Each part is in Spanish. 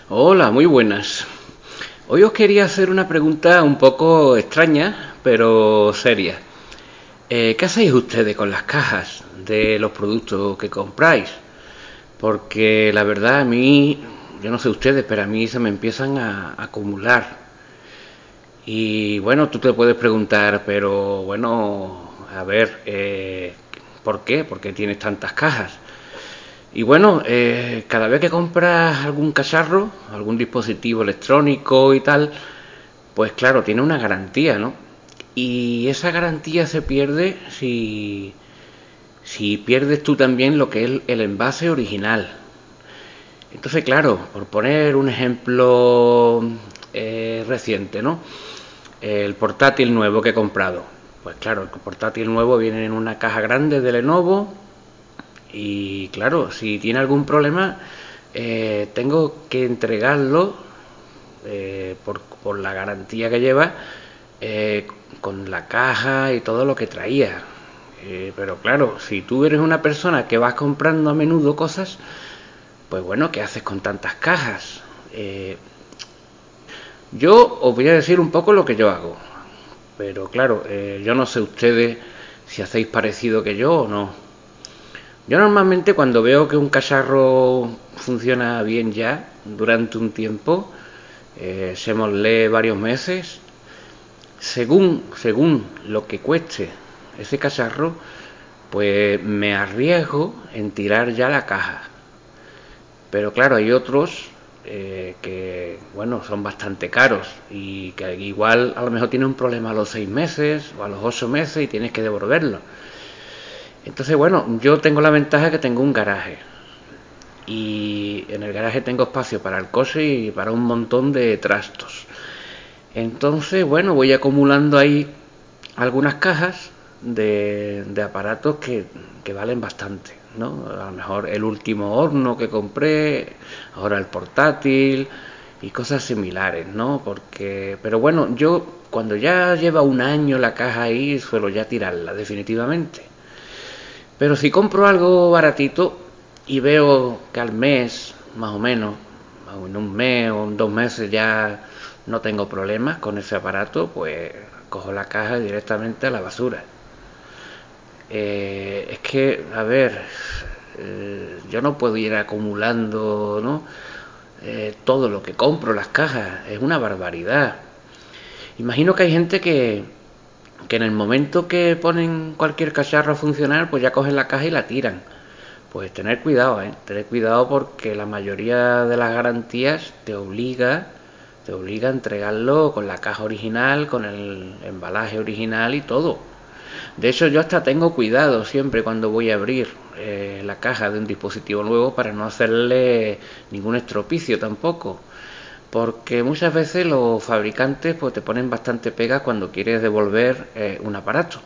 Hola, muy buenas. Hoy os quería hacer una pregunta un poco extraña, pero seria. ¿Qué hacéis ustedes con las cajas de los productos que compráis? Porque la verdad a mí, yo no sé ustedes, pero a mí se me empiezan a acumular. Y bueno, tú te puedes preguntar, pero bueno, a ver, ¿por qué? ¿Por qué tienes tantas cajas? Y bueno, cada vez que compras algún cacharro, algún dispositivo electrónico y tal, pues claro, tiene una garantía, ¿no? Y esa garantía se pierde si pierdes tú también lo que es el envase original. Entonces, claro, por poner un ejemplo reciente, ¿no? El portátil nuevo que he comprado. Pues claro, el portátil nuevo viene en una caja grande de Lenovo. Y claro, si tiene algún problema, tengo que entregarlo por la garantía que lleva, eh, con la caja y todo lo que traía. Pero claro, si tú eres una persona que vas comprando a menudo cosas, pues bueno, ¿qué haces con tantas cajas? Yo os voy a decir un poco lo que yo hago. Pero claro, yo no sé ustedes si hacéis parecido que yo o no. Yo normalmente cuando veo que un cacharro funciona bien ya durante un tiempo, se me lee varios meses, según lo que cueste ese cacharro, pues me arriesgo en tirar ya la caja. Pero claro, hay otros que, bueno, son bastante caros y que igual a lo mejor tiene un problema a los 6 meses o a los 8 meses y tienes que devolverlo. Entonces, bueno, yo tengo la ventaja que tengo un garaje. Y en el garaje tengo espacio para el coche y para un montón de trastos. Entonces, bueno, voy acumulando ahí algunas cajas de aparatos que valen bastante, ¿no? A lo mejor el último horno que compré, ahora el portátil y cosas similares, ¿no? Pero bueno, yo cuando ya lleva un año la caja ahí, suelo ya tirarla definitivamente. Pero si compro algo baratito y veo que al mes, más o menos, o en un mes o en 2 meses ya no tengo problemas con ese aparato, pues cojo la caja directamente a la basura. Es que, a ver, yo no puedo ir acumulando, ¿no? Todo lo que compro, las cajas, es una barbaridad. Imagino que hay gente que en el momento que ponen cualquier cacharro a funcionar, pues ya cogen la caja y la tiran. Pues tener cuidado, ¿eh? Tener cuidado porque la mayoría de las garantías te obliga a entregarlo con la caja original, con el embalaje original y todo. De hecho, yo hasta tengo cuidado siempre cuando voy a abrir la caja de un dispositivo nuevo para no hacerle ningún estropicio tampoco. Porque muchas veces los fabricantes pues te ponen bastante pegas cuando quieres devolver un aparato.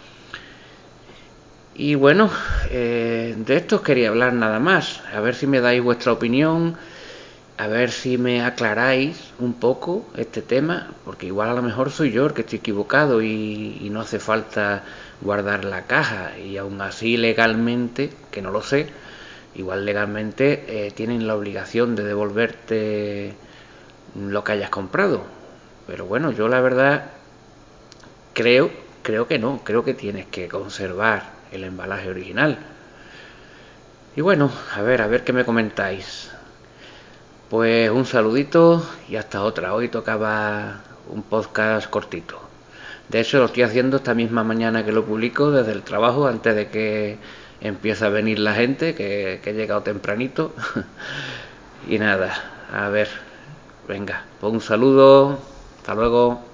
Y bueno, de esto os quería hablar nada más. A ver si me dais vuestra opinión, a ver si me aclaráis un poco este tema, porque igual a lo mejor soy yo el que estoy equivocado y no hace falta guardar la caja. Y aún así legalmente, que no lo sé, igual legalmente tienen la obligación de devolverte lo que hayas comprado. Pero bueno, yo la verdad creo, creo que no, creo que tienes que conservar el embalaje original. Y bueno, a ver qué me comentáis. Pues un saludito y hasta otra. Hoy tocaba un podcast cortito. De hecho, lo estoy haciendo esta misma mañana que lo publico desde el trabajo antes de que empiece a venir la gente, que he llegado tempranito. Y nada, a ver, venga, pues un saludo, hasta luego.